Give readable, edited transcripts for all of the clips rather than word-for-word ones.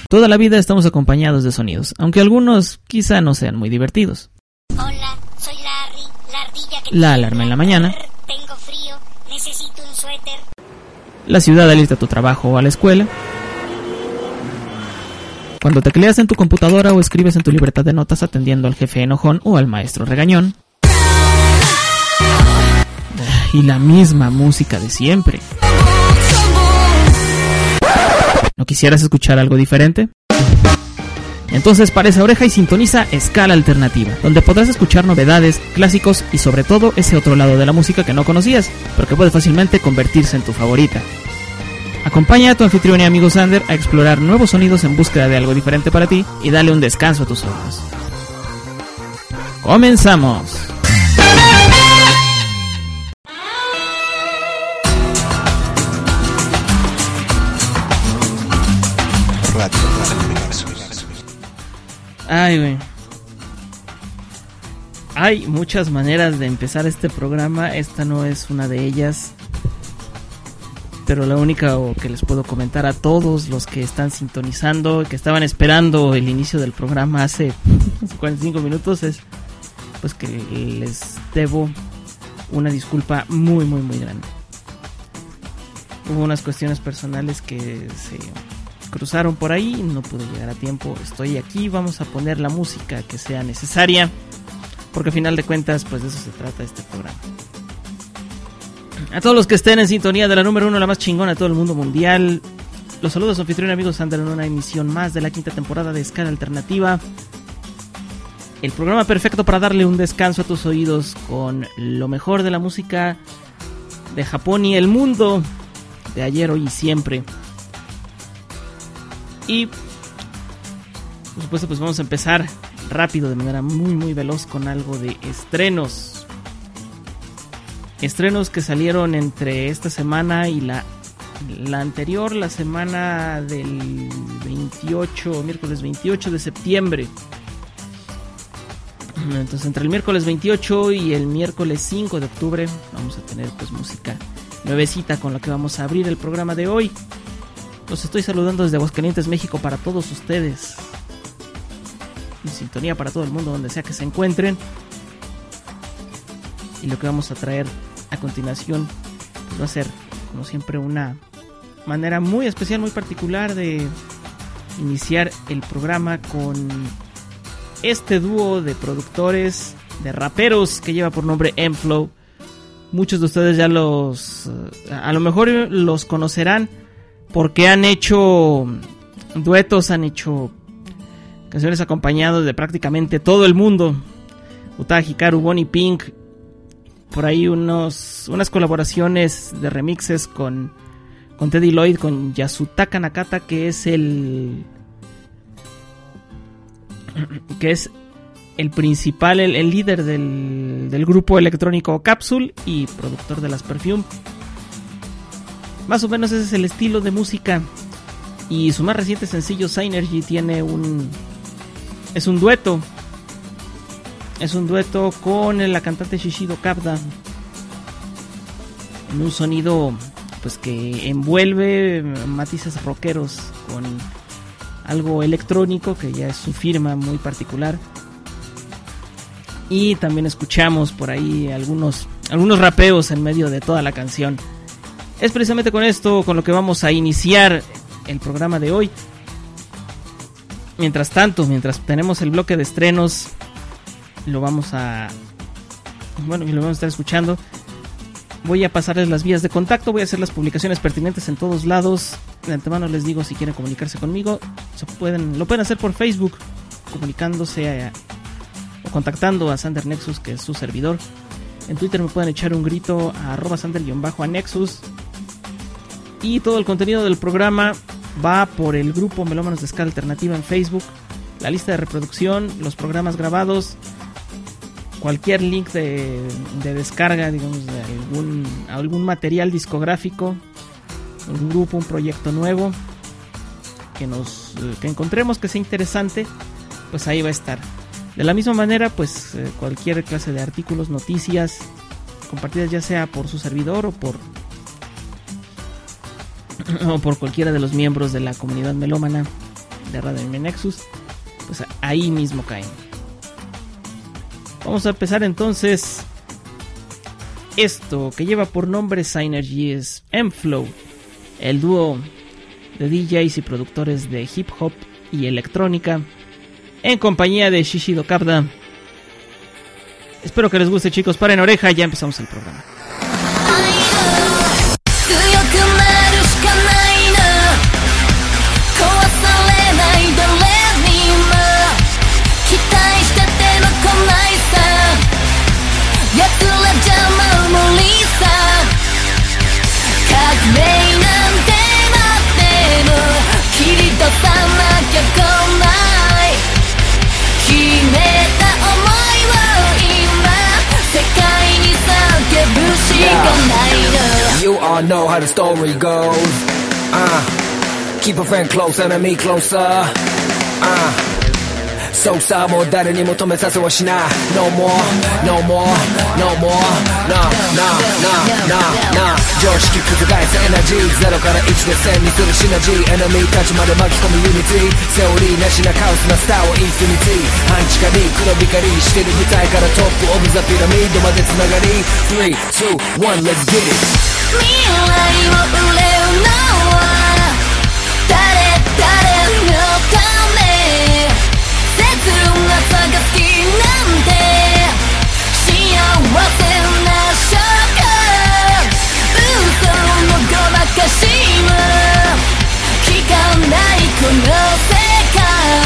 Toda la vida estamos acompañados de sonidos, aunque algunos quizá no sean muy divertidos. Hola, soy Larry, la ardilla que... La alarma en la mañana. Tengo frío, necesito un suéter. La ciudad al irte a tu trabajo o a la escuela. Cuando tecleas en tu computadora o escribes en tu libreta de notas atendiendo al jefe enojón o al maestro regañón. Y la misma música de siempre. ¿No quisieras escuchar algo diferente? Entonces para esa oreja y sintoniza Escala Alternativa, donde podrás escuchar novedades, clásicos y sobre todo ese otro lado de la música que no conocías, pero que puede fácilmente convertirse en tu favorita. Acompaña a tu anfitrión y amigo Sander a explorar nuevos sonidos en búsqueda de algo diferente para ti y dale un descanso a tus oídos. ¡Comenzamos! Ay, güey. Hay muchas maneras de empezar este programa. Esta no es una de ellas. Pero la única que les puedo comentar a todos los que están sintonizando, que estaban esperando el inicio del programa hace 45 minutos, es pues que les debo una disculpa muy, muy, muy grande. Hubo unas cuestiones personales que se cruzaron por ahí, no pude llegar a tiempo. Estoy aquí, vamos a poner la música que sea necesaria, porque al final de cuentas pues de eso se trata este programa. A todos los que estén en sintonía de la número 1, la más chingona de todo el mundo mundial, los saludos a su anfitrión y amigo Sander en una emisión más de la quinta temporada de Escala Alternativa, el programa perfecto para darle un descanso a tus oídos con lo mejor de la música de Japón y el mundo, de ayer, hoy y siempre. Y por supuesto pues vamos a empezar rápido, de manera muy muy veloz, con algo de estrenos. Estrenos que salieron entre esta semana y la anterior, la semana del 28, miércoles 28 de septiembre. Entonces entre el miércoles 28 y el miércoles 5 de octubre vamos a tener pues música nuevecita con la que vamos a abrir el programa de hoy. Los estoy saludando desde Aguascalientes, México, para todos ustedes. En sintonía para todo el mundo, donde sea que se encuentren. Y lo que vamos a traer a continuación pues va a ser, como siempre, una manera muy especial, muy particular de iniciar el programa con este dúo de productores, de raperos que lleva por nombre M-Flow. Muchos de ustedes ya a lo mejor los conocerán, porque han hecho duetos, han hecho canciones acompañados de prácticamente todo el mundo. Utada Hikaru, Bonnie Pink, por ahí unas colaboraciones de remixes con Teddy Lloyd, con Yasutaka Nakata, que es el principal, el líder del grupo electrónico Capsule y productor de las Perfume. Más o menos ese es el estilo de música. Y su más reciente sencillo, Synergy, es un dueto. Es un dueto con la cantante Shishido Kabda, en un sonido pues que envuelve matices rockeros con algo electrónico, que ya es su firma muy particular. Y también escuchamos por ahí algunos rapeos en medio de toda la canción. Es precisamente con esto con lo que vamos a iniciar el programa de hoy. Mientras tenemos el bloque de estrenos, lo vamos a estar escuchando. Voy a pasarles las vías de contacto, voy a hacer las publicaciones pertinentes en todos lados. De antemano les digo, si quieren comunicarse conmigo, lo pueden hacer por Facebook, comunicándose o contactando a Sander Nexus, que es su servidor. En Twitter me pueden echar un grito a @Sander_Nexus. Y todo el contenido del programa va por el grupo Melómanos de Escala Alternativa en Facebook. La lista de reproducción, los programas grabados, cualquier link de descarga, digamos, de algún material discográfico, un grupo, un proyecto nuevo que encontremos que sea interesante, pues ahí va a estar. De la misma manera, pues cualquier clase de artículos, noticias compartidas ya sea por su servidor o por cualquiera de los miembros de la comunidad melómana, de Radio Anime Nexus, pues ahí mismo caen. Vamos a empezar entonces. Esto que lleva por nombre Synergy es M-Flow, el dúo de DJs y productores de hip hop y electrónica, en compañía de Shishido Kabda. Espero que les guste, chicos. Paren oreja, ya empezamos el programa. You all know how the story goes. Keep a friend close, enemy closer. So さあもう誰にも止めさせはしない No more, no more, no more No, no, no, no, no 常識覆すエナジー0から1で1000にするシナジーエネミーたちまで巻き込むユニティセオリーなしなカオスなスターはインフィニティ半地下に黒光りしてる舞台からトップオブザピラミッドまでつながり 3, 2, 1, let's get it 未来を憂うのは誰のため切なさが好きなんて幸せなショック嘘のごまかしも聞かないこの世界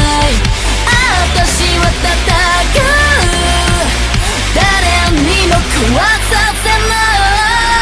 私は戦う誰にも壊させない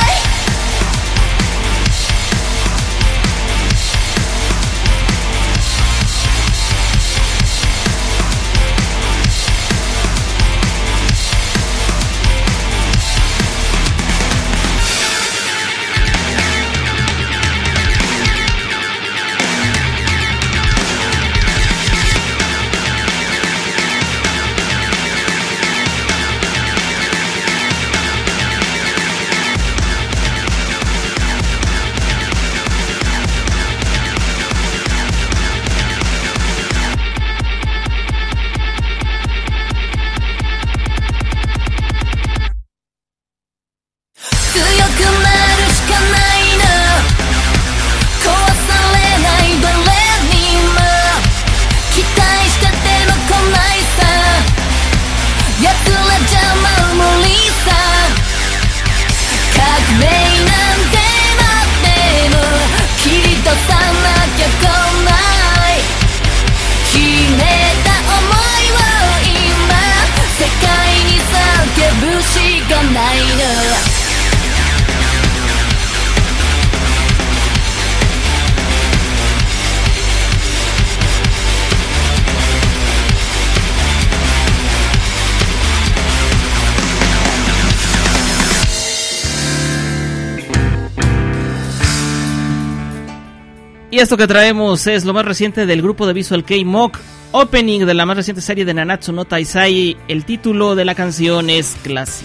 Y esto que traemos es lo más reciente del grupo de Visual Kei Mock, opening de la más reciente serie de Nanatsu no Taizai. El título de la canción es Classic.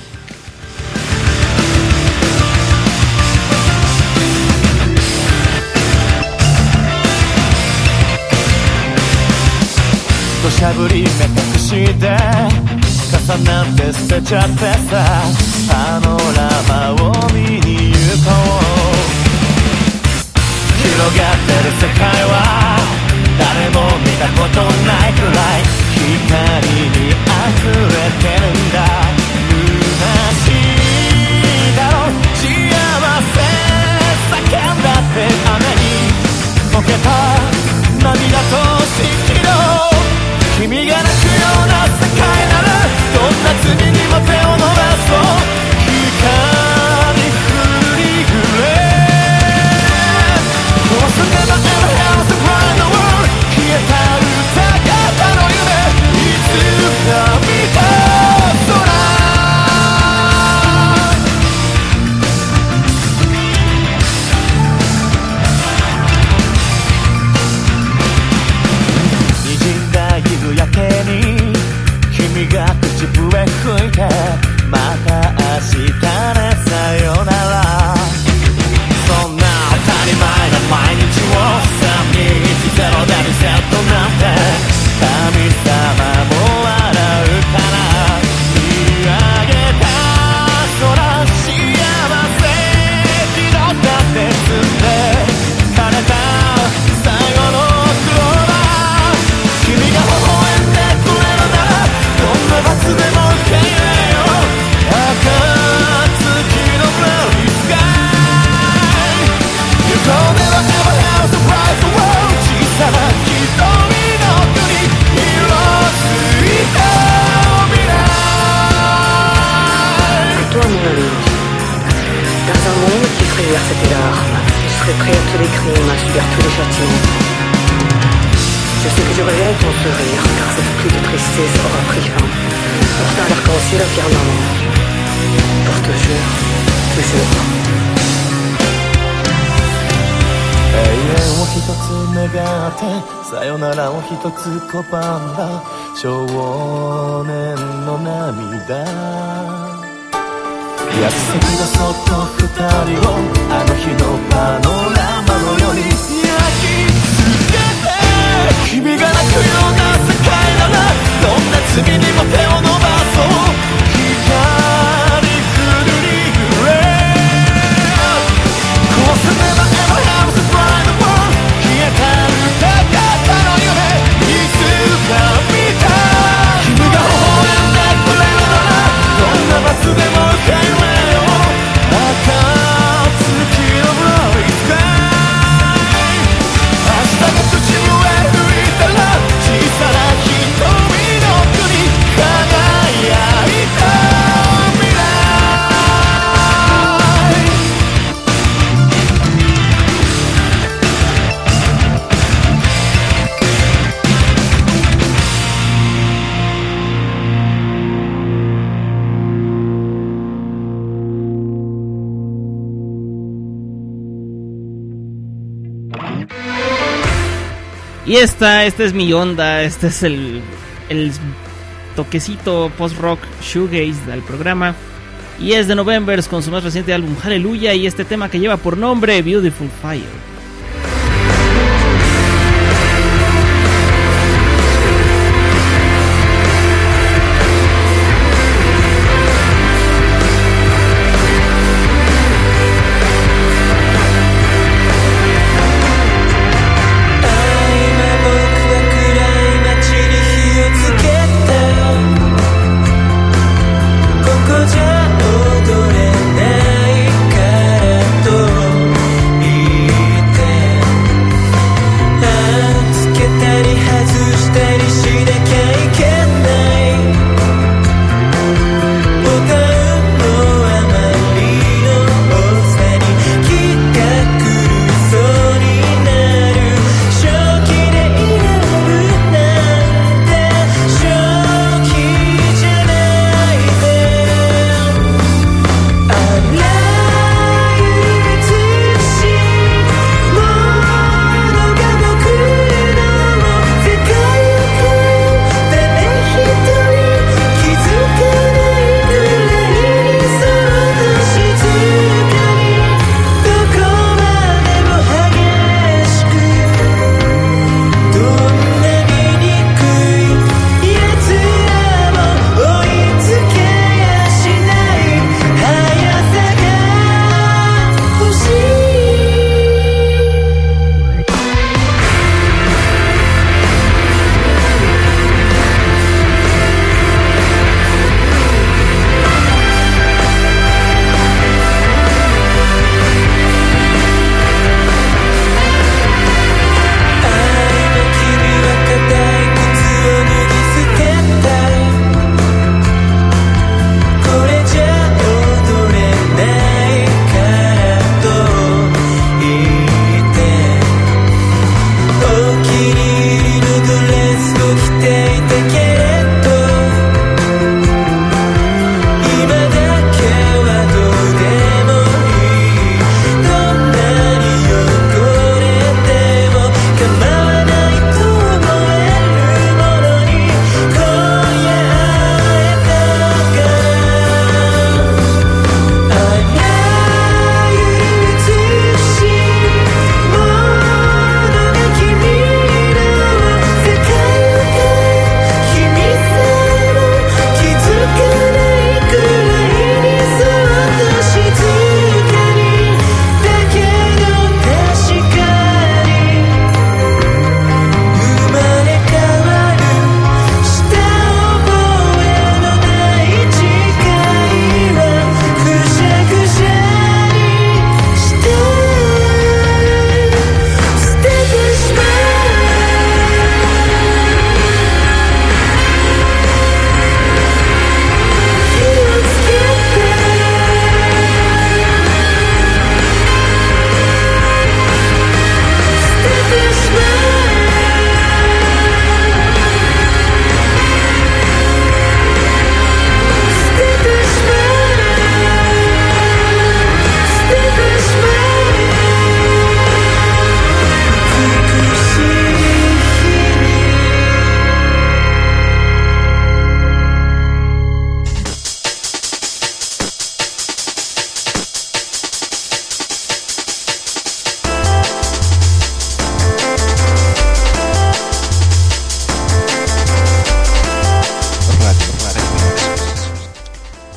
土砂降り目隠しで重なって捨てちゃってさパノラマを見に行こう広がってる世界は誰も見たことないくらい光に溢れてるんだ虚しいだろ幸せ叫んだって雨に溶けた涙と蜃気楼君が泣くような世界ならどんな罪にも手を伸ばそう光降りぐれ What's the name of the house around the world 消えた歌方の夢いつか見た空 armes. Je serai prêt à tous les crimes, à subir tous les châtiments. Je sais que je reverrai ton sourire, car cette pluie de tristesse aura pris fin. Portant l'arc-en-ciel au firmament. Pour toujours, toujours. 永遠を一つ願ってさよならを一つ拒んだ少年の涙約束がそっと二人をあの日のパノラマのように焼き付けて君が泣くような世界ならどんな罪にも手を伸ばそう光くるり揺れ Cause I never ever have to fly the world 消えたる高かの夢いつか見た君が微笑んでくれるならどんな罰でも受け入れよう暁のブローイスカイ明日が口笛吹いたら小さな瞳の国輝いた未来 Y esta es mi onda, este es el toquecito post-rock shoegaze del programa. Y es de Novembers con su más reciente álbum Hallelujah y este tema que lleva por nombre Beautiful Fire. 「踊れないからと言って」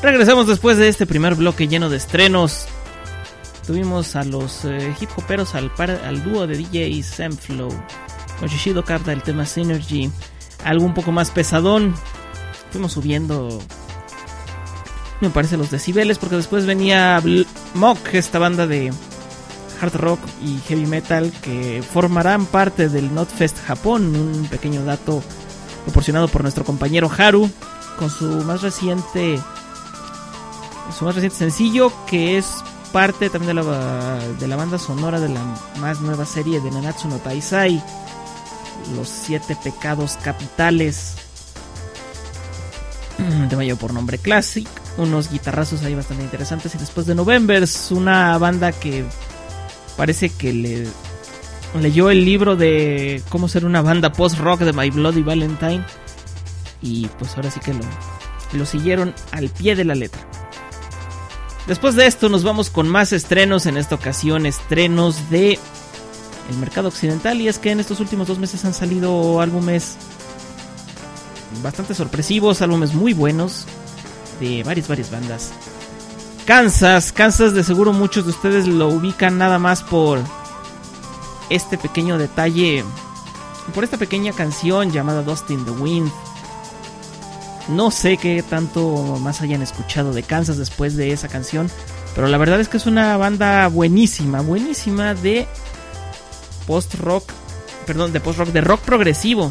Regresamos después de este primer bloque lleno de estrenos. Tuvimos a los hip hoperos al dúo de DJ Zenflow con Shishido Kata, el tema Synergy, algo un poco más pesadón. Fuimos subiendo, me parece, los decibeles, porque después venía Mock, esta banda de hard rock y heavy metal que formarán parte del Notfest Japón. Un pequeño dato proporcionado por nuestro compañero Haru con su más reciente sencillo, que es parte también de la banda sonora de la más nueva serie de Nanatsu no Taizai, Los 7 pecados capitales, tema lleva por nombre Classic. Unos guitarrazos ahí bastante interesantes. Y después de Novembers, una banda que parece que leyó el libro de cómo ser una banda post-rock de My Bloody Valentine, y pues ahora sí que lo siguieron al pie de la letra. Después de esto nos vamos con más estrenos, en esta ocasión estrenos de el mercado occidental, y es que en estos últimos 2 meses han salido álbumes bastante sorpresivos, álbumes muy buenos de varias bandas. Kansas de seguro muchos de ustedes lo ubican nada más por este pequeño detalle, por esta pequeña canción llamada Dust in the Wind. No sé qué tanto más hayan escuchado de Kansas después de esa canción, pero la verdad es que es una banda buenísima de post-rock, de rock progresivo.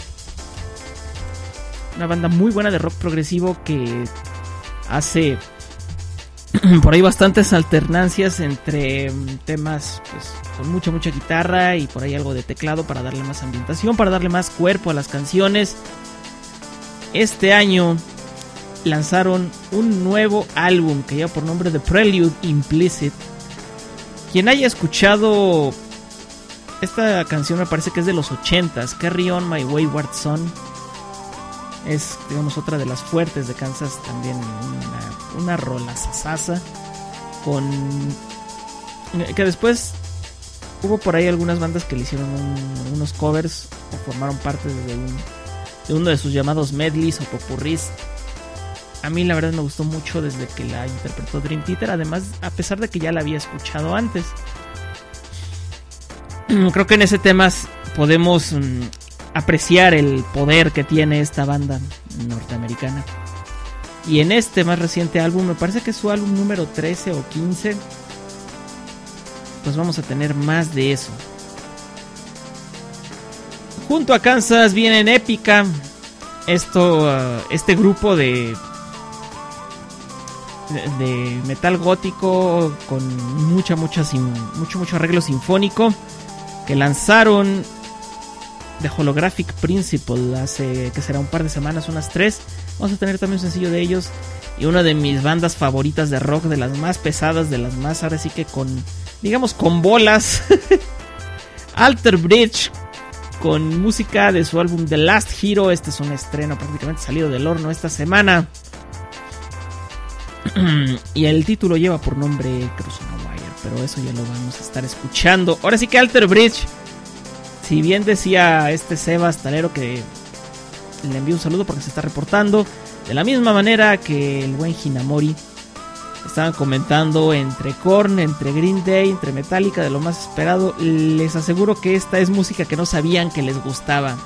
Una banda muy buena de rock progresivo que hace por ahí bastantes alternancias entre temas pues con mucha guitarra y por ahí algo de teclado para darle más ambientación, para darle más cuerpo a las canciones. Este año lanzaron un nuevo álbum que lleva por nombre The Prelude Implicit. Quien haya escuchado esta canción, me parece que es de los 80s, Carry On My Wayward Son, es, digamos, otra de las fuertes de Kansas, también una rola sasasa, con que después hubo por ahí algunas bandas que le hicieron unos covers o formaron parte de uno de sus llamados medleys o popurrís. A mí la verdad me gustó mucho desde que la interpretó Dream Theater, además, a pesar de que ya la había escuchado antes. Creo que en ese tema podemos apreciar el poder que tiene esta banda norteamericana. Y en este más reciente álbum, me parece que es su álbum número 13 o 15, pues vamos a tener más de eso. Junto a Kansas vienen Epica, este grupo de metal gótico con mucho arreglo sinfónico, que lanzaron The Holographic Principle hace que será un par de semanas, unas 3. Vamos a tener también un sencillo de ellos y una de mis bandas favoritas de rock, de las más pesadas, de las más, ahora sí que con bolas. Alter Bridge, con música de su álbum The Last Hero. Este es un estreno prácticamente salido del horno esta semana. Y el título lleva por nombre Cross on a Wire, pero eso ya lo vamos a estar escuchando. Ahora sí que Alter Bridge, si bien decía Sebas Talero que le envío un saludo porque se está reportando, de la misma manera que el buen Hinamori, estaban comentando entre Korn, entre Green Day, entre Metallica, de lo más esperado. Les aseguro que esta es música que no sabían que les gustaba.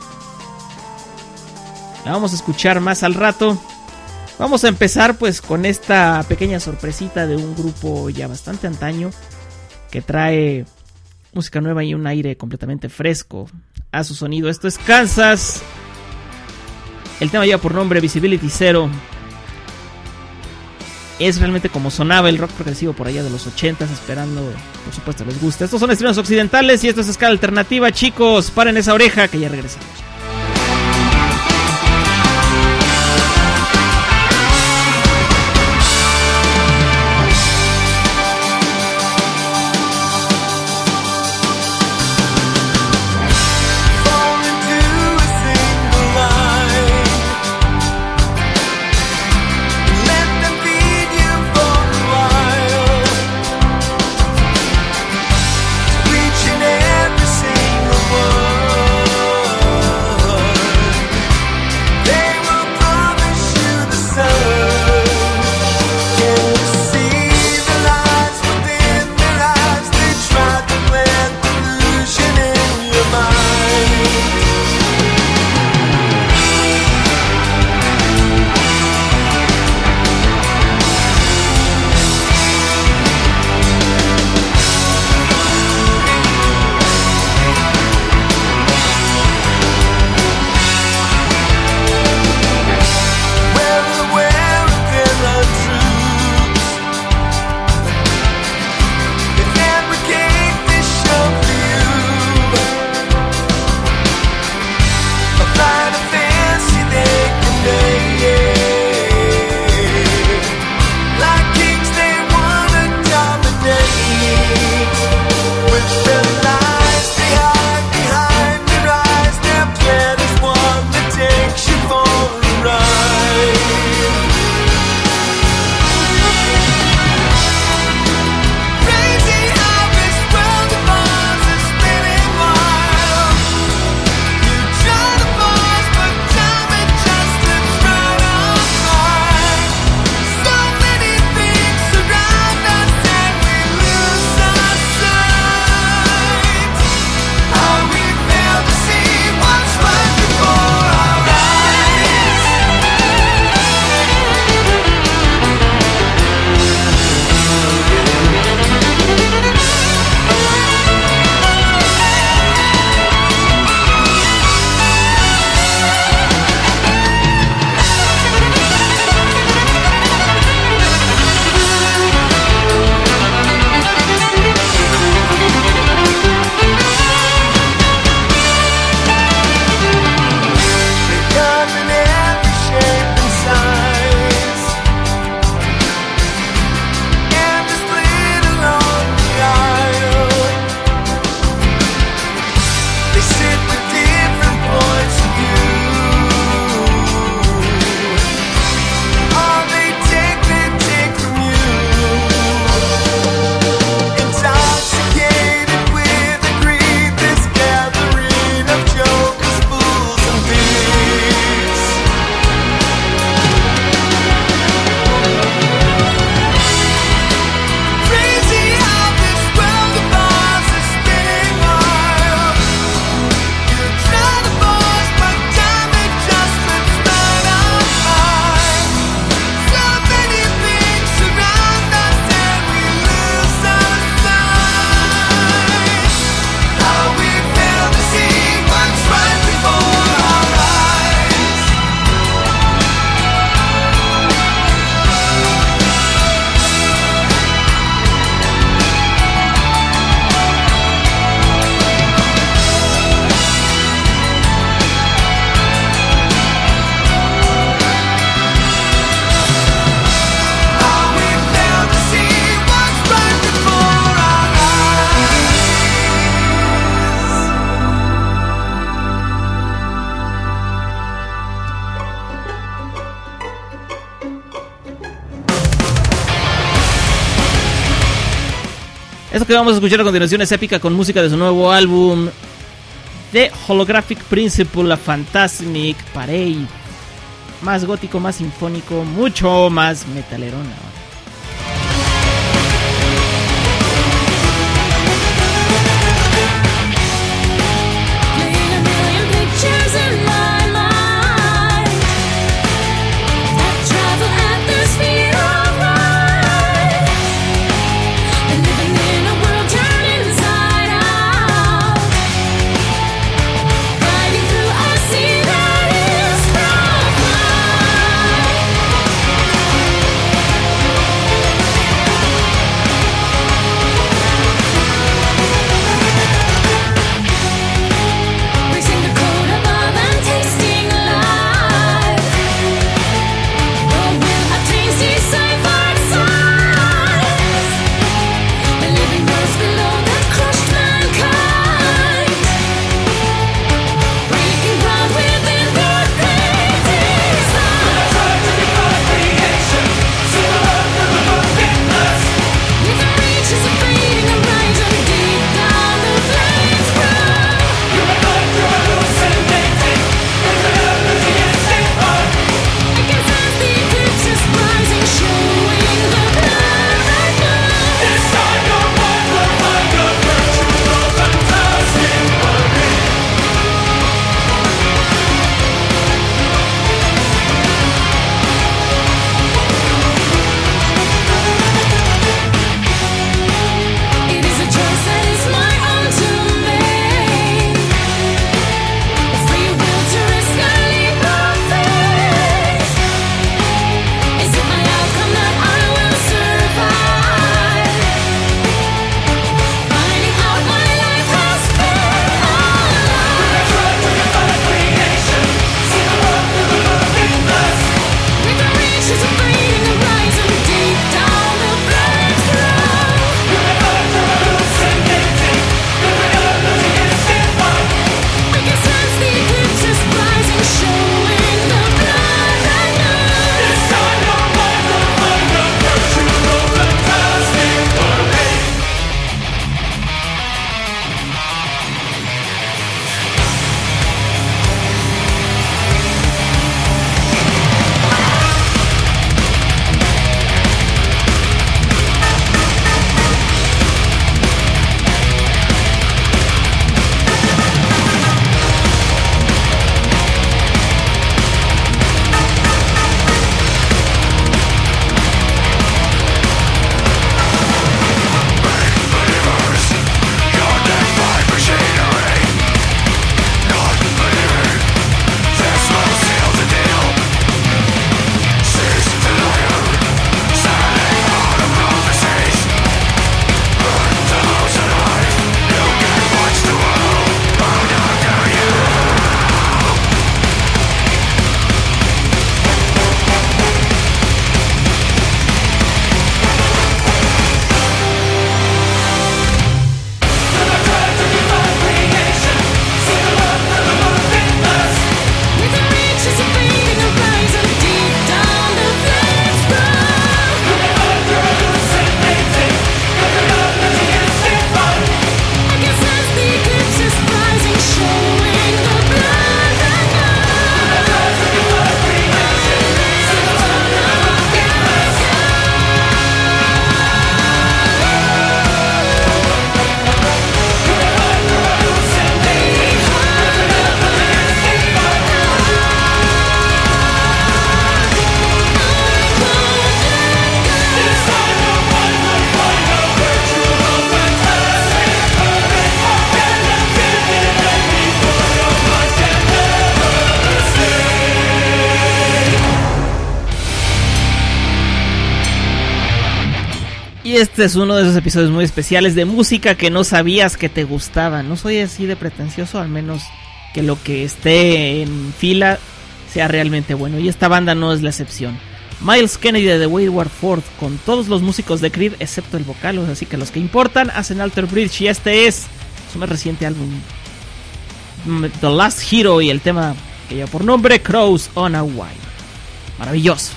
La vamos a escuchar más al rato. Vamos a empezar pues con esta pequeña sorpresita de un grupo ya bastante antaño, que trae música nueva y un aire completamente fresco a su sonido. Esto es Kansas. El tema lleva por nombre Visibility Zero. Es realmente como sonaba el rock progresivo por allá de los 80s, esperando, por supuesto, les gusta. Estos son estrenos occidentales y esto es Escala Alternativa, chicos. Paren esa oreja que ya regresamos. Reaching every single word. Esto que vamos a escuchar a continuación es Épica con música de su nuevo álbum The Holographic Principle, la Fantasmic Parade. Más gótico, más sinfónico, mucho más metalerona. Y este es uno de esos episodios muy especiales de música que no sabías que te gustaba. No soy así de pretencioso, al menos que lo que esté en fila sea realmente bueno. Y esta banda no es la excepción. Miles Kennedy de The Wayward Fourth, con todos los músicos de Creed excepto el vocal, así que los que importan hacen Alter Bridge. Y este es su más reciente álbum, The Last Hero, y el tema que lleva por nombre Crows on a Wire. Maravilloso.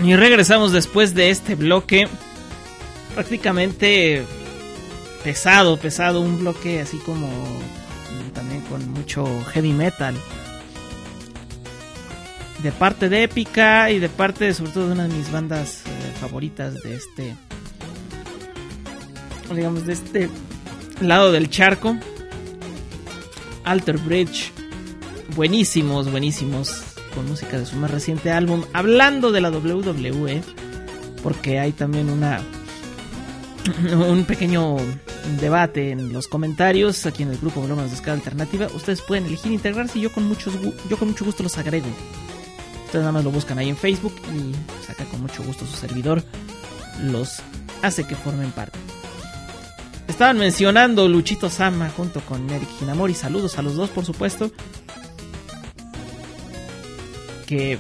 Y regresamos después de este bloque prácticamente pesado, un bloque así como también con mucho heavy metal. De parte de Épica y de parte sobre todo de una de mis bandas favoritas de este, digamos, de este lado del charco, Alter Bridge. Buenísimos, con música de su más reciente álbum. Hablando de la WWE, porque hay también un pequeño debate en los comentarios aquí en el grupo Bromas de Escala Alternativa. Ustedes pueden elegir integrarse y yo con mucho gusto los agrego. Ustedes nada más lo buscan ahí en Facebook y saca con mucho gusto su servidor los hace que formen parte. Estaban mencionando Luchito Sama junto con Eric Hinamori. Saludos a los dos, por supuesto. Que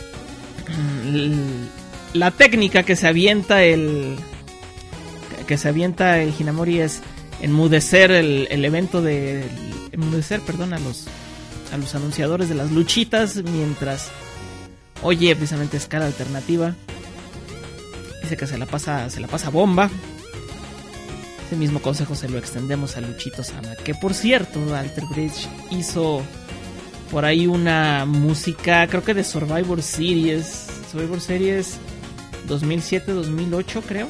la técnica que se avienta el Hinamori es enmudecer el evento de enmudecer, perdón, a los anunciadores de las luchitas mientras oye precisamente Escala Alternativa. Dice que se la pasa bomba. Ese mismo consejo se lo extendemos a Luchito Sama, que por cierto, Alter Bridge hizo por ahí una música, creo que de Survivor Series 2007-2008, creo.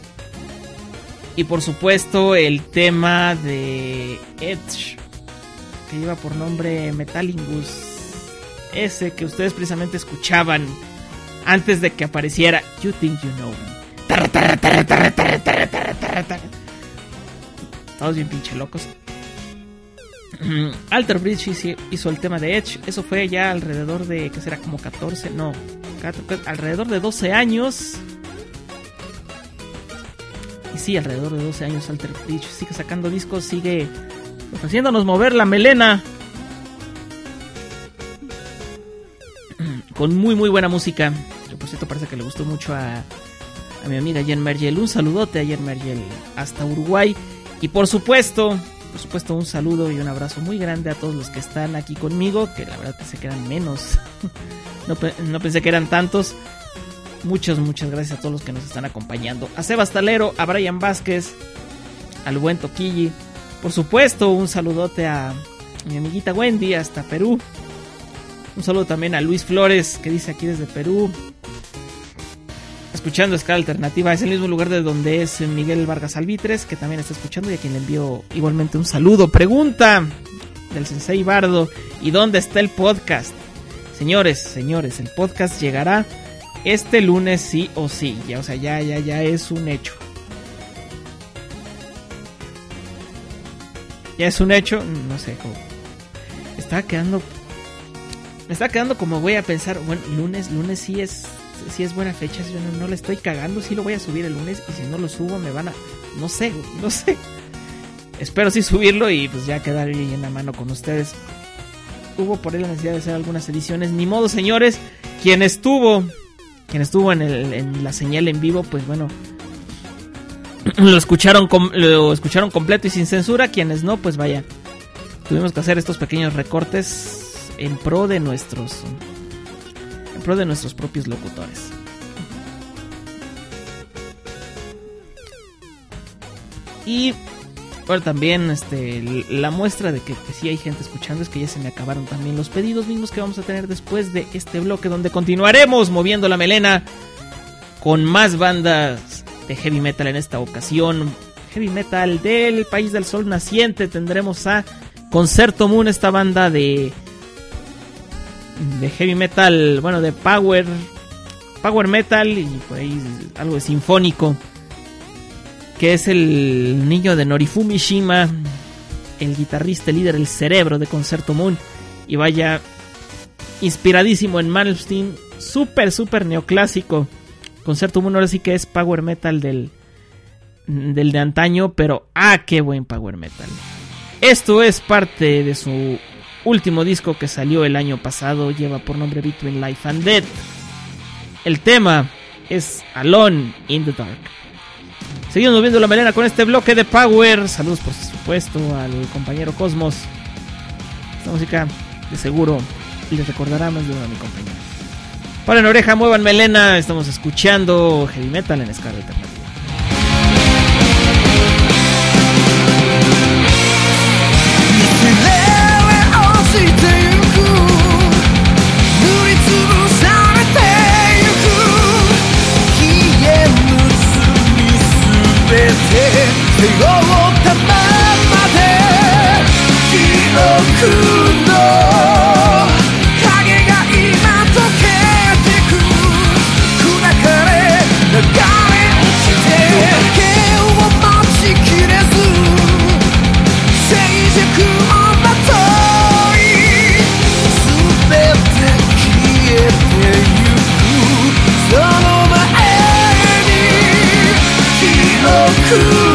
Y por supuesto el tema de Edge, que lleva por nombre Metalingus, ese que ustedes precisamente escuchaban antes de que apareciera You Think You Know Me. Todos bien pinche locos. Alter Bridge hizo el tema de Edge. Eso fue ya alrededor de, ¿qué será? Como 14, no, alrededor de 12 años. Y sí, alrededor de 12 años Alter Bridge sigue sacando discos, sigue haciéndonos mover la melena con muy buena música. Que por cierto parece que le gustó mucho a mi amiga Jen Mergel. Un saludote a Jen Mergel hasta Uruguay. Y por supuesto un saludo y un abrazo muy grande a todos los que están aquí conmigo, que la verdad pensé que eran menos. No pensé que eran tantos. Muchas gracias a todos los que nos están acompañando. A Sebas Talero, a Brian Vázquez, al buen Toquilli. Por supuesto, un saludote a mi amiguita Wendy hasta Perú. Un saludo también a Luis Flores, que dice aquí desde Perú, escuchando Escala Alternativa. Es el mismo lugar de donde es Miguel Vargas Alvitres, que también está escuchando y a quien le envío igualmente un saludo. Pregunta del Sensei Bardo: ¿y dónde está el podcast? Señores, el podcast llegará este lunes sí o sí. Ya, o sea, ya es un hecho. Ya es un hecho. No sé cómo. Me está quedando como voy a pensar. Bueno, lunes sí es buena fecha. Yo no le estoy cagando. Sí lo voy a subir el lunes. Y si no lo subo me van a... No sé. Espero sí subirlo y pues ya quedar ahí en la mano con ustedes. Hubo por ahí la necesidad de hacer algunas ediciones. Ni modo, señores. Quien estuvo en la señal en vivo, pues bueno, lo escucharon completo y sin censura. Quienes no, pues vaya, tuvimos que hacer estos pequeños recortes en pro de nuestros propios locutores. Y ahora también la muestra de que sí hay gente escuchando es que ya se me acabaron también los pedidos mismos que vamos a tener después de este bloque, donde continuaremos moviendo la melena con más bandas de heavy metal. En esta ocasión heavy metal del país del sol naciente. Tendremos a Concerto Moon, esta banda de heavy metal, bueno, de power metal y por ahí algo de sinfónico, que es el niño de Norifumi Shima, el guitarrista, el líder, el cerebro de Concerto Moon. Y vaya, inspiradísimo en Malmsteen, súper neoclásico. Concerto Moon ahora sí que es power metal del de antaño, pero qué buen power metal. Esto es parte de su último disco que salió el año pasado, lleva por nombre Between Life and Death. El tema es Alone in the Dark. Seguimos moviendo la melena con este bloque de power. Saludos por supuesto al compañero Cosmos. Esta música de seguro les recordará más de uno a mi compañero. Paren oreja, muevan melena. Estamos escuchando heavy metal en Escala Alternativa. 背負ったままで記憶の影が今溶けてく砕かれ流れ落ちてだけを待ちきれず静寂をまとい全て消えてゆくその前に記憶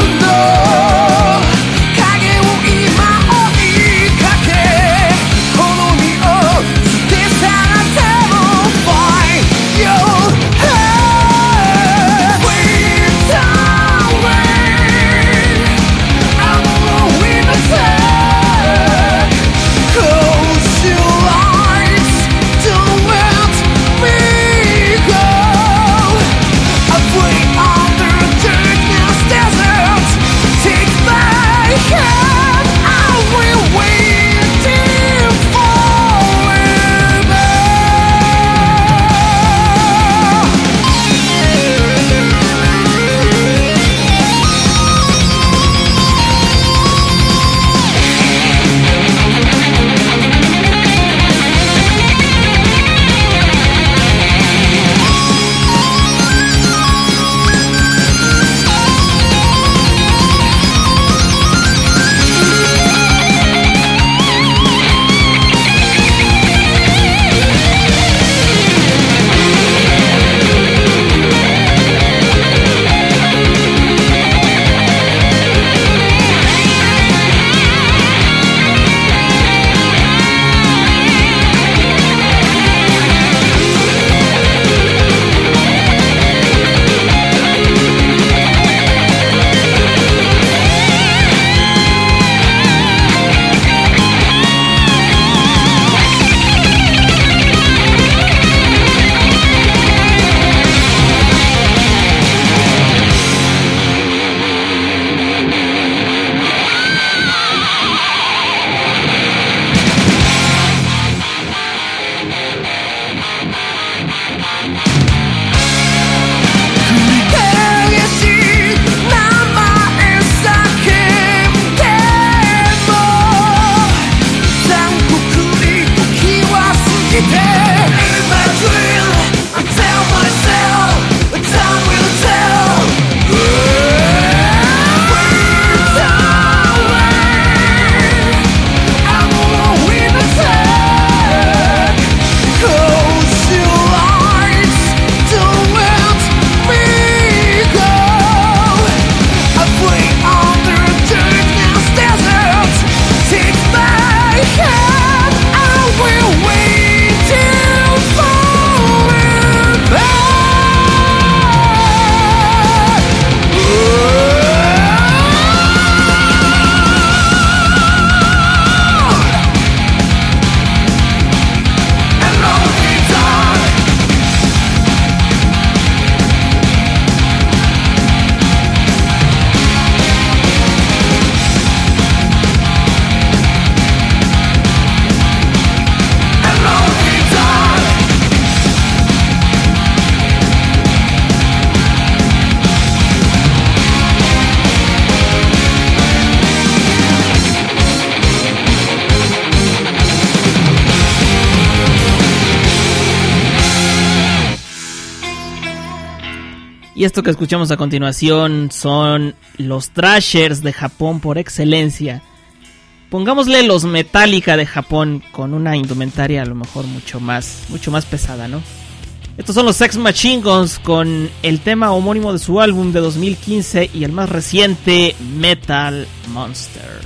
Y esto que escuchamos a continuación son los thrashers de Japón por excelencia. Pongámosle los Metallica de Japón con una indumentaria a lo mejor mucho más pesada, ¿no? Estos son los Sex Machine Guns con el tema homónimo de su álbum de 2015 y el más reciente, Metal Monster.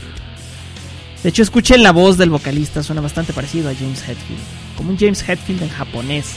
De hecho, escuché la voz del vocalista, suena bastante parecido a James Hetfield, como un James Hetfield en japonés.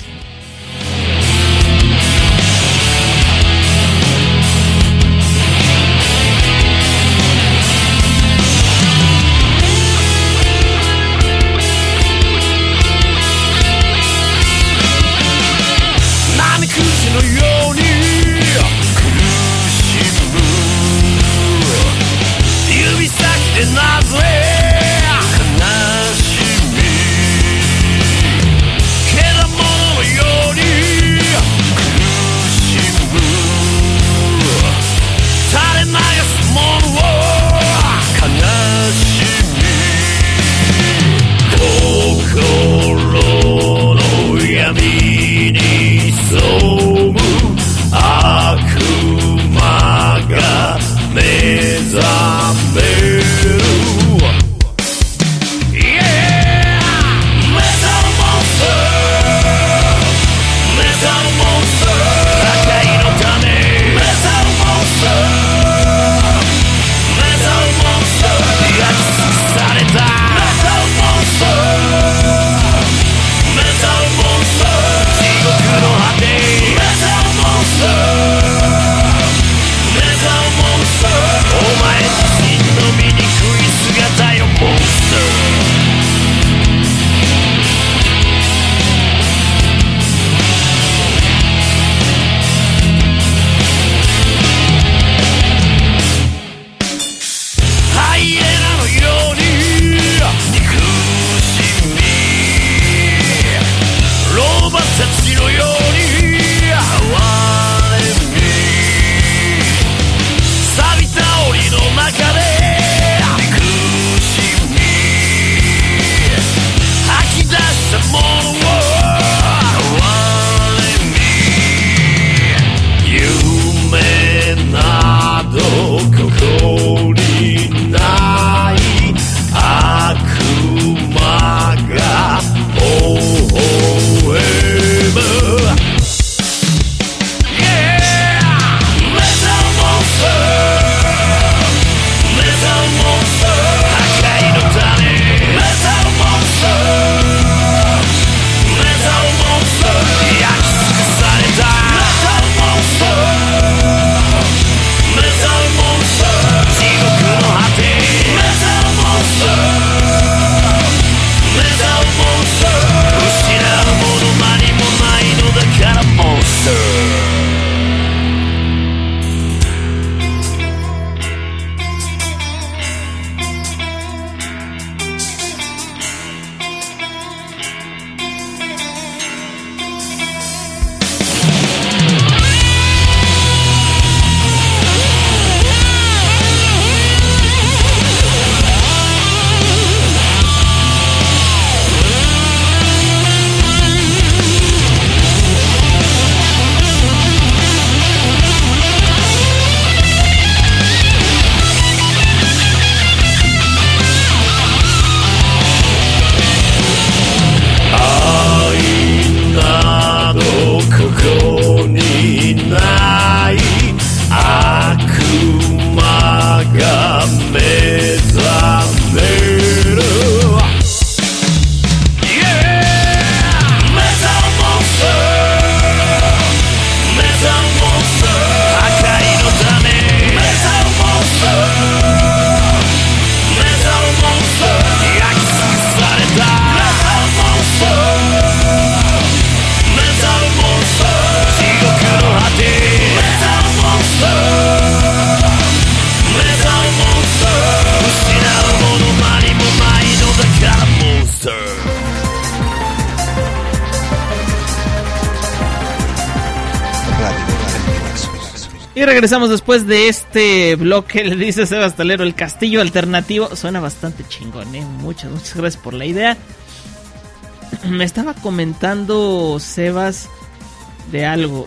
Y regresamos después de este bloque. Le dice Sebas Talero, el castillo alternativo. Suena bastante chingón, muchas gracias por la idea. Me estaba comentando Sebas de algo.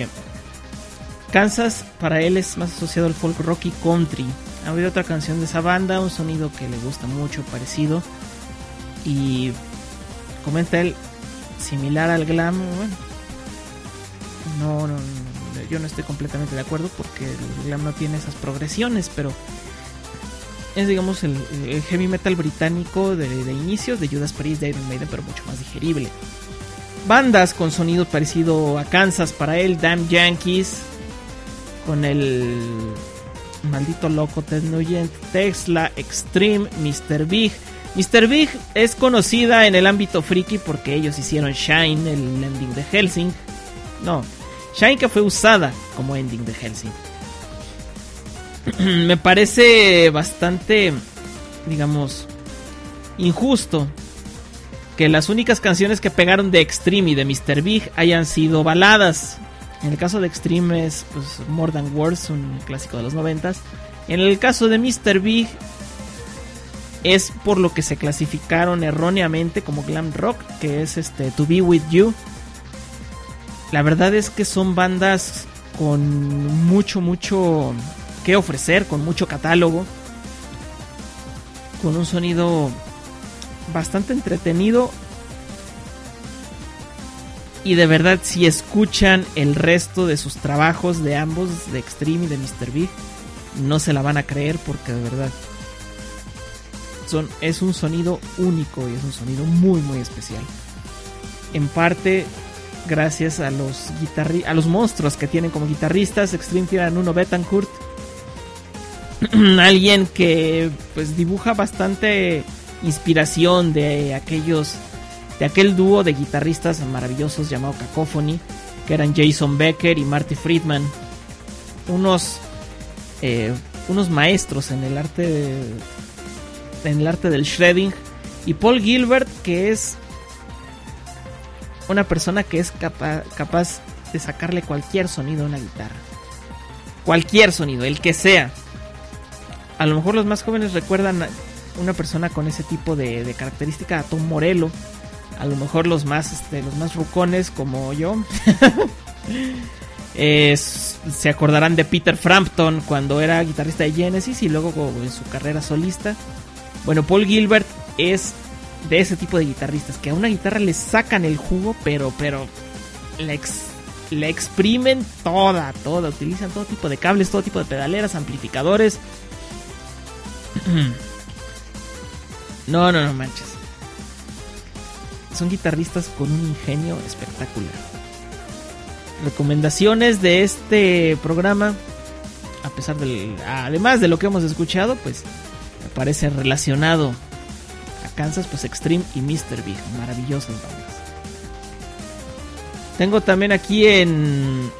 Kansas para él es más asociado al folk rock y country. Ha habido otra canción de esa banda, un sonido que le gusta mucho, parecido. Y comenta él, similar al glam. Bueno, no, yo no estoy completamente de acuerdo porque el glam no tiene esas progresiones, pero es, digamos, el heavy metal británico de inicios, de Judas Priest, de Iron Maiden, pero mucho más digerible. Bandas con sonido parecido a Kansas para él, Damn Yankees, con el maldito loco Ted Nugent, Tesla, Extreme, Mr. Big. Mr. Big es conocida en el ámbito friki porque ellos hicieron Shine, el ending de Hellsing. No, Shine, que fue usada como ending de Hellsing. Me parece bastante, digamos, injusto que las únicas canciones que pegaron de Extreme y de Mr. Big hayan sido baladas. En el caso de Extreme es, pues, More Than Words, un clásico de los 90s. En el caso de Mr. Big es por lo que se clasificaron erróneamente como glam rock, que es To Be With You. La verdad es que son bandas con mucho que ofrecer, con mucho catálogo, con un sonido bastante entretenido. Y de verdad, si escuchan el resto de sus trabajos de ambos, de Extreme y de Mr. Big, no se la van a creer, porque de verdad es un sonido único y es un sonido muy especial. En parte gracias a los monstruos que tienen como guitarristas. Extreme tiene a Nuno Bettencourt, alguien que pues dibuja bastante inspiración de aquel dúo de guitarristas maravillosos llamado Cacophony, que eran Jason Becker y Marty Friedman, unos maestros en el arte del shredding, y Paul Gilbert, que es una persona que es capaz de sacarle cualquier sonido a una guitarra, cualquier sonido, el que sea. A lo mejor los más jóvenes recuerdan a una persona con ese tipo de característica, a Tom Morello. A lo mejor los más rucones como yo se acordarán de Peter Frampton cuando era guitarrista de Genesis y luego en su carrera solista. Bueno, Paul Gilbert es de ese tipo de guitarristas que a una guitarra le sacan el jugo, pero la exprimen toda, utilizan todo tipo de cables, todo tipo de pedaleras, amplificadores. No manches. Son guitarristas con un ingenio espectacular. Recomendaciones de este programa, además de lo que hemos escuchado, pues me parece relacionado a Kansas, pues Extreme y Mr. Big, maravillosas bandas. Tengo también aquí en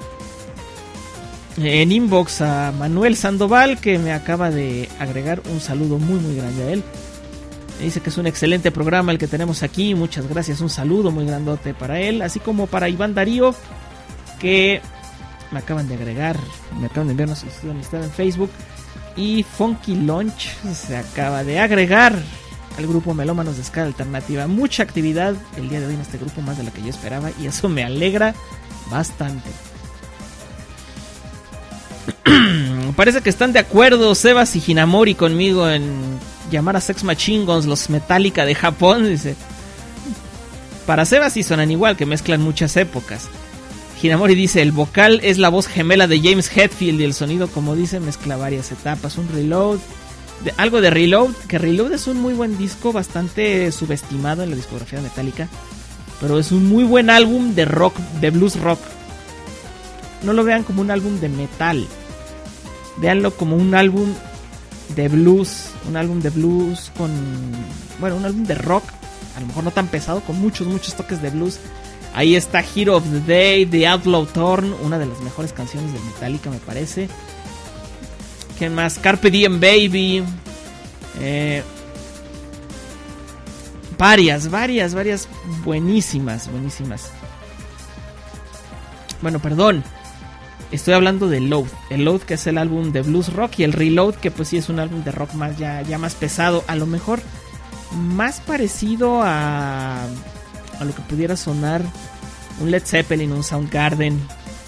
inbox a Manuel Sandoval, que me acaba de agregar un saludo muy grande a él. Me dice que es un excelente programa el que tenemos aquí. Muchas gracias, un saludo muy grandote para él, así como para Iván Darío, que me acaban de agregar, me acaban de enviar una solicitud de amistad en Facebook. Y Funky Launch se acaba de agregar al grupo Melómanos de Ska Alternativa. Mucha actividad el día de hoy en este grupo, más de lo que yo esperaba, y eso me alegra bastante. Parece que están de acuerdo Sebas y Hinamori conmigo en llamar a Sex Machine Guns los Metallica de Japón. Dice, para Sebas sí suenan igual, que mezclan muchas épocas. Hinamori dice, el vocal es la voz gemela de James Hetfield y el sonido, como dice, mezcla varias etapas. Un Reload, algo de Reload, que Reload es un muy buen disco, bastante subestimado en la discografía de Metallica, pero es un muy buen álbum de rock, de blues rock. No lo vean como un álbum de metal, véanlo como un álbum de blues, un álbum de rock, a lo mejor no tan pesado, con muchos toques de blues. Ahí está Hero of the Day, The Outlaw Torn, una de las mejores canciones de Metallica, me parece. ¿Qué más? Carpe Diem Baby. Varias buenísimas. Bueno, perdón. Estoy hablando de Load. El Load, que es el álbum de blues rock, y el Reload, que pues sí es un álbum de rock más ya más pesado. A lo mejor más parecido a lo que pudiera sonar un Led Zeppelin, un Soundgarden.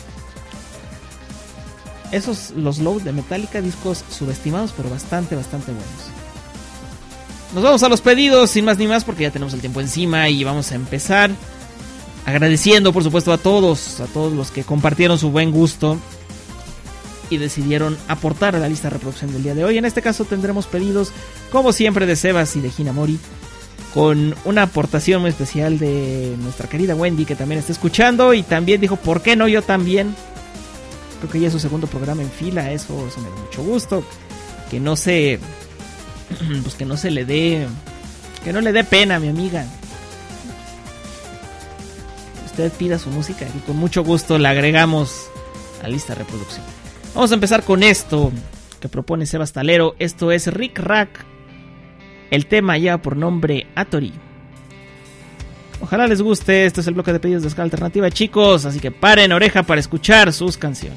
Esos, los Load de Metallica, discos subestimados, pero bastante buenos. Nos vamos a los pedidos, sin más ni más, porque ya tenemos el tiempo encima y vamos a empezar agradeciendo, por supuesto, a todos los que compartieron su buen gusto y decidieron aportar a la lista de reproducción del día de hoy. En este caso tendremos pedidos, como siempre, de Sebas y de Hinamori, con una aportación muy especial de nuestra querida Wendy, que también está escuchando y también dijo, ¿por qué no yo también? Creo que ya es su segundo programa en fila, eso me da mucho gusto. Que no se le dé pena, mi amiga. Usted pida su música y con mucho gusto la agregamos a la lista de reproducción. Vamos a empezar con esto que propone Sebas Talero. Esto es Rick Rack. El tema lleva por nombre Atori. Ojalá les guste. Este es el bloque de pedidos de Escala Alternativa, chicos, así que paren oreja para escuchar sus canciones.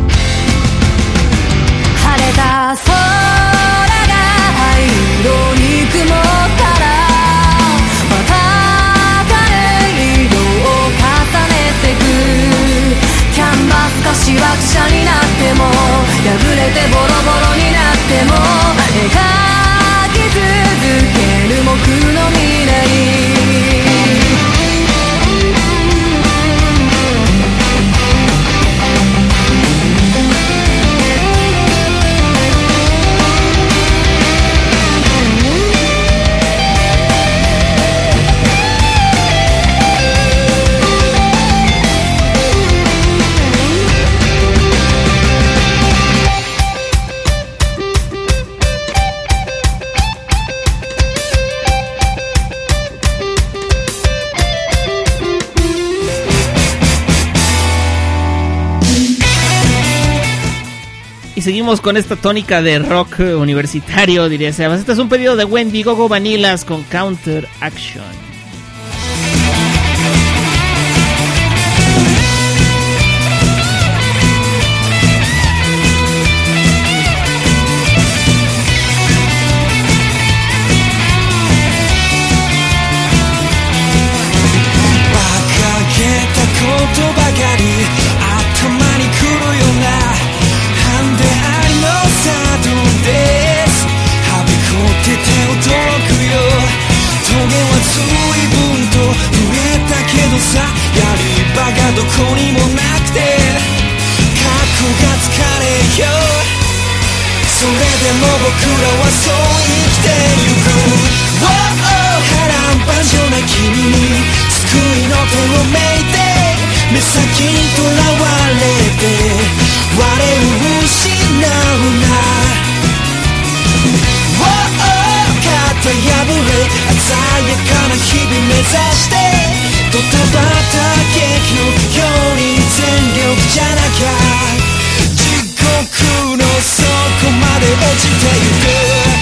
空が灰色に Y seguimos con esta tónica de rock universitario, diría Sebas. Este es un pedido de Wendy Gogo Vanillas con Counter Action. どこにもなくて過去が疲れよそれでも僕らはそう生きてゆく、oh, oh、 波乱万丈な君に救いの手をめいて目先にとらわれて我を失うな、oh, oh、 型破れ鮮やかな日々目指してドタバタ劇のように全力じゃなきゃ地獄の底まで落ちてゆく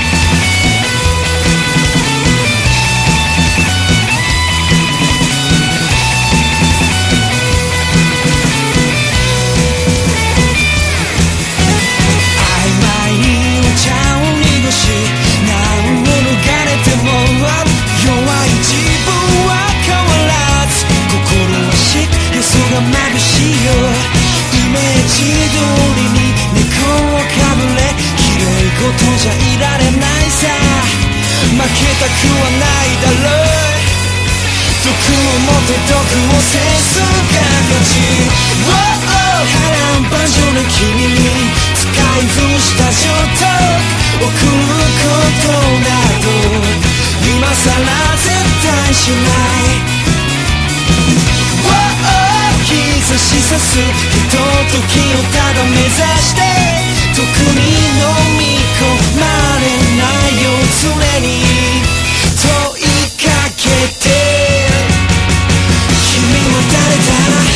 曖昧にお茶を濁し難を逃れても弱い自分は変わらず心はしへそが眩しいよイメージ通りに猫をかぶれ綺麗事じゃいられないさ負けたくはないだろう毒を持って毒を制すが勝ち、oh, oh、 波乱万丈な君に使い古した状態送ることなど今さら絶対しない日差しさすひとときをただ目指して特に飲み込まれないよ常に問いかけて君は誰だ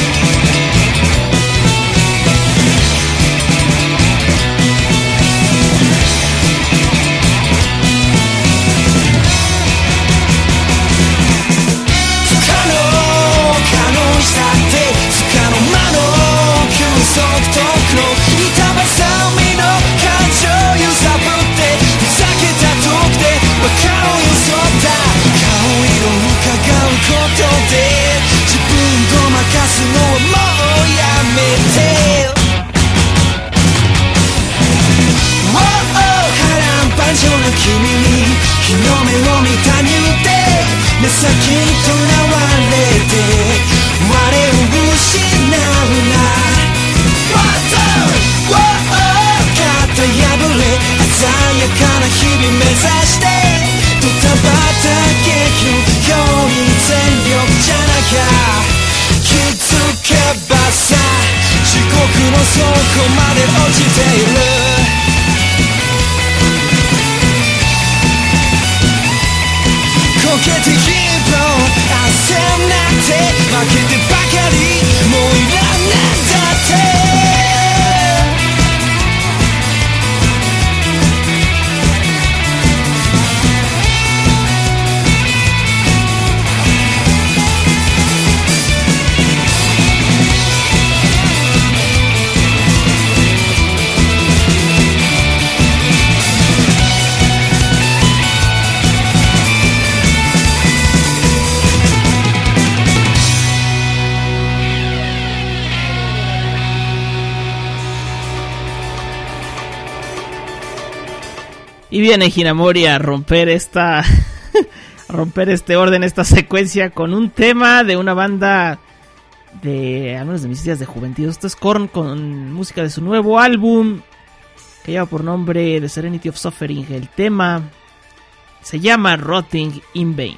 君に日の目を見たにって目先にとらわれて我を失うな、oh, oh、 型破れ鮮やかな日々目指してドタバタ劇のように全力じゃなきゃ気づけばさ地獄の底まで落ちているこけて一歩焦んなって負けてばかりもういらんなんだって Y viene Hinamori a romper esta romper este orden, esta secuencia con un tema de una banda de algunos de mis días de juventud. Esto es Korn con música de su nuevo álbum que lleva por nombre The Serenity of Suffering. El tema se llama Rotting in Vain.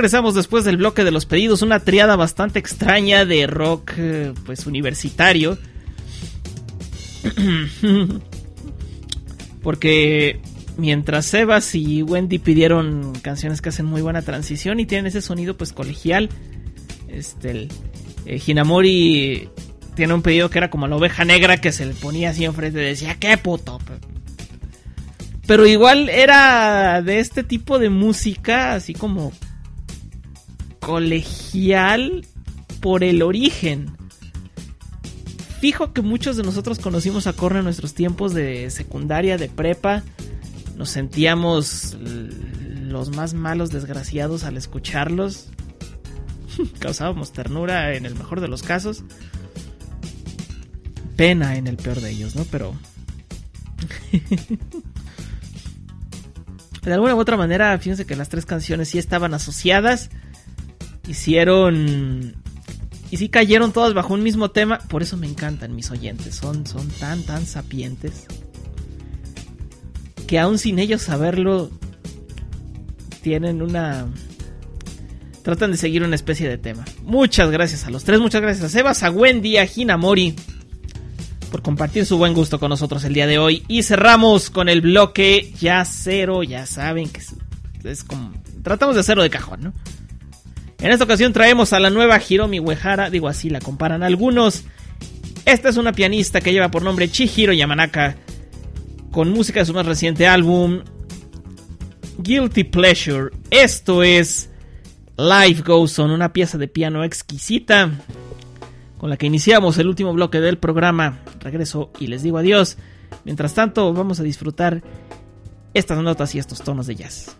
regresamos después del bloque de los pedidos, una triada bastante extraña de rock pues universitario. Porque mientras Sebas y Wendy pidieron canciones que hacen muy buena transición y tienen ese sonido pues colegial, Hinamori tiene un pedido que era como la oveja negra, que se le ponía así enfrente y decía ¡qué puto! Pero igual era de este tipo de música, así como colegial por el origen. Fijo que muchos de nosotros conocimos a Korn en nuestros tiempos de secundaria, de prepa. Nos sentíamos los más malos desgraciados al escucharlos. Causábamos ternura en el mejor de los casos. Pena en el peor de ellos, ¿no? Pero... de alguna u otra manera, fíjense que las tres canciones sí estaban asociadas. Hicieron... y sí cayeron todas bajo un mismo tema. Por eso me encantan mis oyentes. Son tan sapientes que aún sin ellos saberlo, tienen una... tratan de seguir una especie de tema. Muchas gracias a los tres. Muchas gracias a Sebas, a Wendy, a Hinamori por compartir su buen gusto con nosotros el día de hoy. Y cerramos con el bloque ya cero. Ya saben que es como... tratamos de hacerlo de cajón, ¿no? En esta ocasión traemos a la nueva Hiromi Uehara. Digo, así la comparan algunos. Esta es una pianista que lleva por nombre Chihiro Yamanaka, con música de su más reciente álbum Guilty Pleasure. Esto es Life Goes On, una pieza de piano exquisita con la que iniciamos el último bloque del programa. Regreso y les digo adiós. Mientras tanto, vamos a disfrutar estas notas y estos tonos de jazz.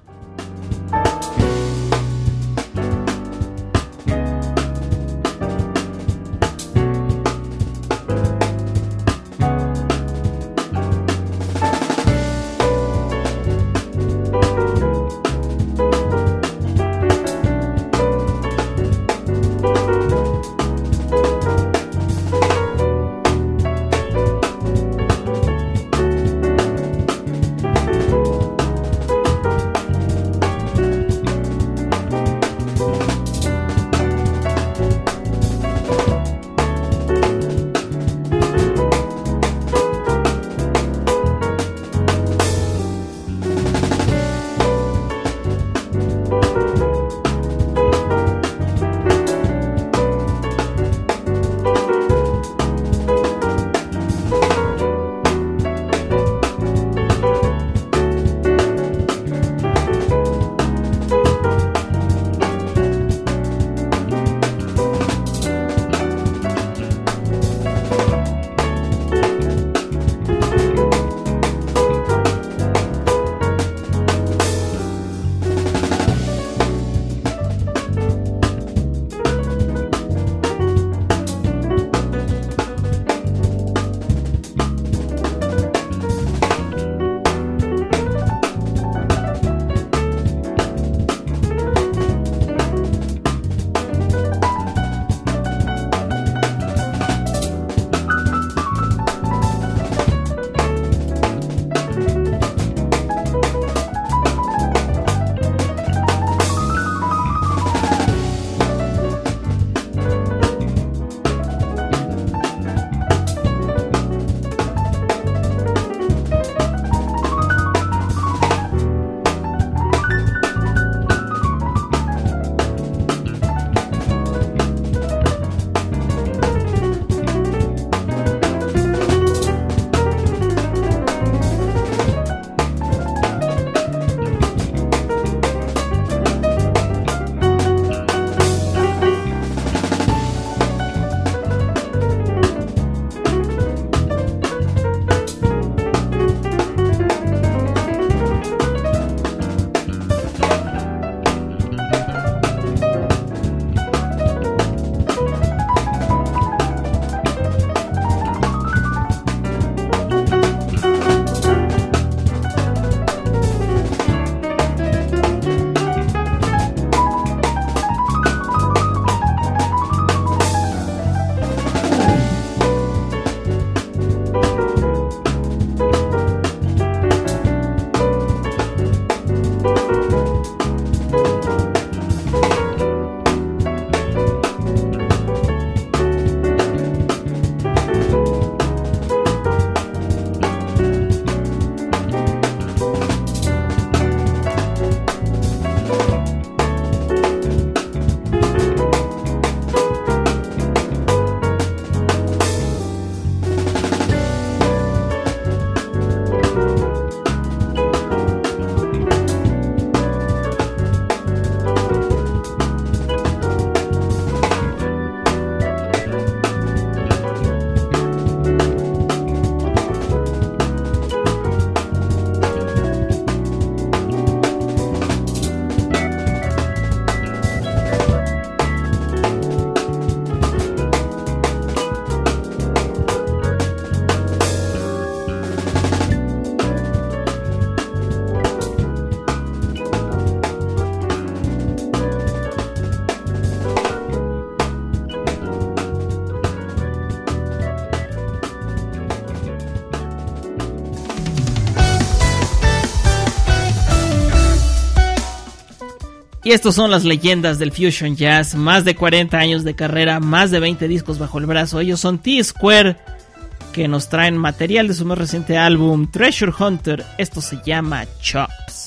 Y estos son las leyendas del Fusion Jazz, más de 40 años de carrera, más de 20 discos bajo el brazo. Ellos son T-Square, que nos traen material de su más reciente álbum Treasure Hunter. Esto se llama Chops.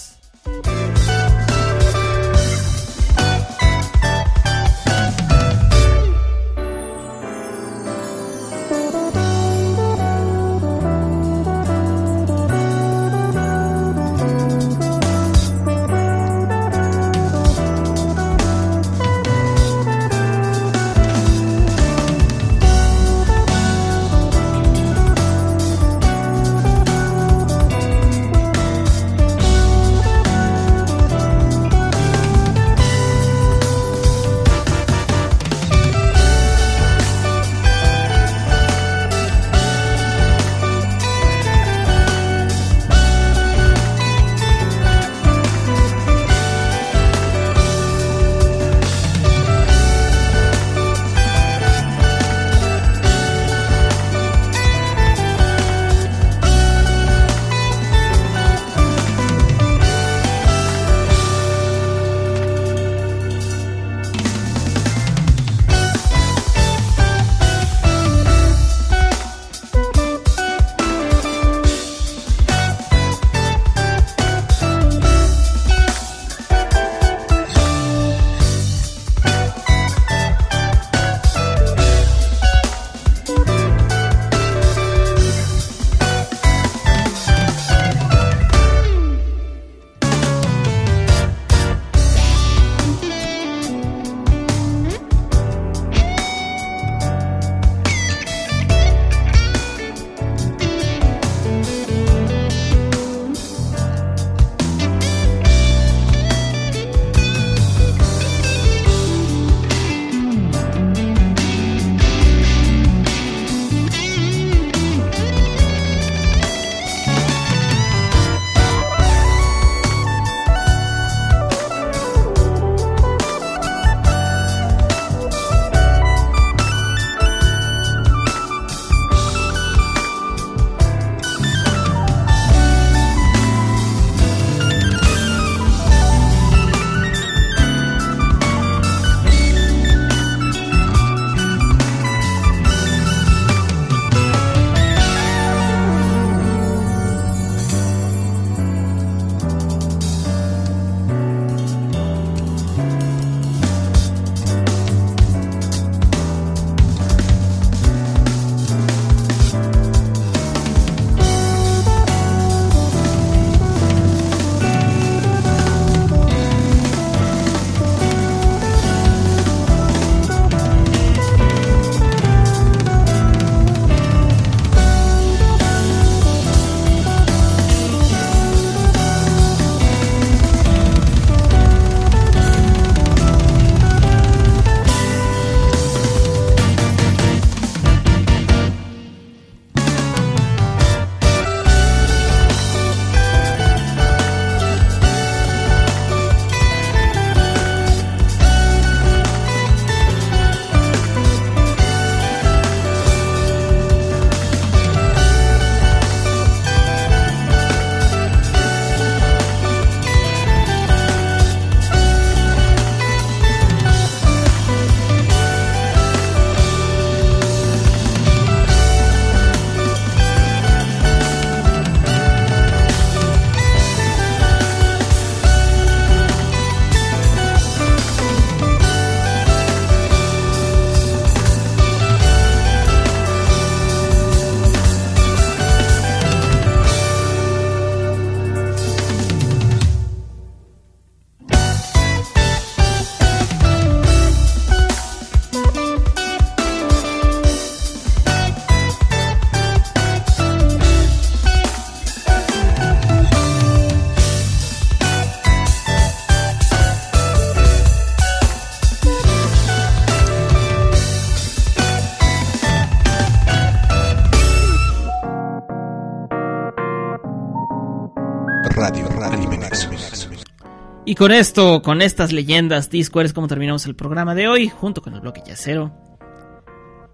Radio Anime Nexus. Y con esto, con estas leyendas T-Square es como terminamos el programa de hoy, junto con el bloque Yacero.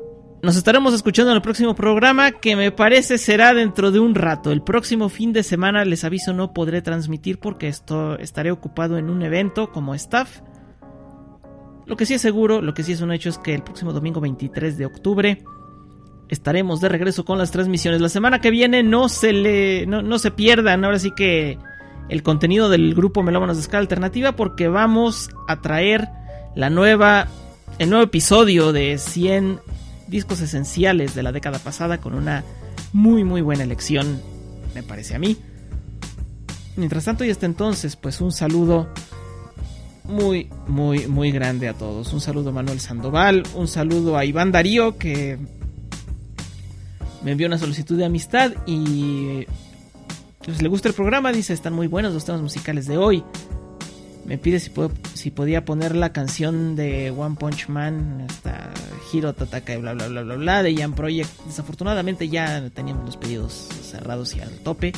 Nos estaremos escuchando en el próximo programa, que me parece será dentro de un rato. El próximo fin de semana, les aviso, no podré transmitir porque estaré ocupado en un evento como staff. Lo que sí es seguro, lo que sí es un hecho es que el próximo domingo 23 de octubre estaremos de regreso con las transmisiones. La semana que viene no se pierdan, ahora sí que el contenido del grupo Melómanos de Escala Alternativa, porque vamos a traer el nuevo episodio de 100 discos esenciales de la década pasada, con una muy muy buena elección, me parece a mí. Mientras tanto y hasta entonces, pues un saludo muy muy muy grande a todos. Un saludo a Manuel Sandoval, un saludo a Iván Darío, que me envió una solicitud de amistad y pues le gusta el programa, dice, están muy buenos los temas musicales de hoy. Me pide si podía poner la canción de One Punch Man, esta Hiro Tataka y bla bla bla bla bla de Jam Project. Desafortunadamente ya teníamos los pedidos cerrados y al tope,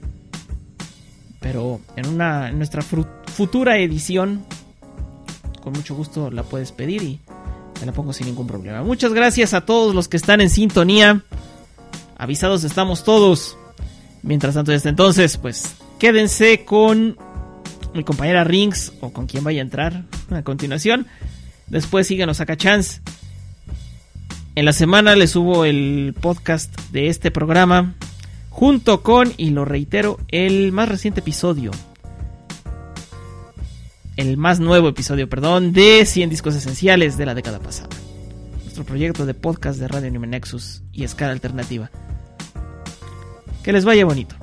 pero en nuestra futura edición con mucho gusto la puedes pedir y te la pongo sin ningún problema. Muchas gracias a todos los que están en sintonía. Avisados estamos todos. Mientras tanto y hasta entonces, pues quédense con mi compañera Rings, o con quien vaya a entrar a continuación. Después síguenos a Cachans. En la semana les subo el podcast de este programa, junto con, y lo reitero, el más reciente episodio, el más nuevo episodio, perdón, de 100 discos esenciales de la década pasada. Nuestro proyecto de podcast de Radio Anime Nexus y Escala Alternativa. Que les vaya bonito.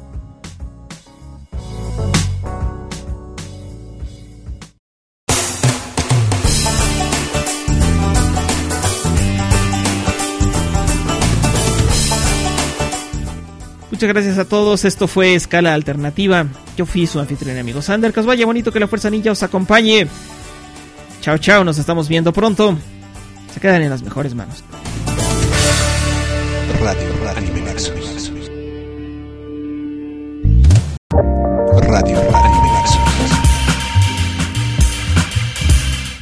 Muchas gracias a todos, esto fue Escala Alternativa. Yo fui su anfitrión y amigo Sander. Que os vaya bonito, que la Fuerza Ninja os acompañe. Chao, chao, nos estamos viendo pronto. Se quedan en las mejores manos. Radio Anime Nexus.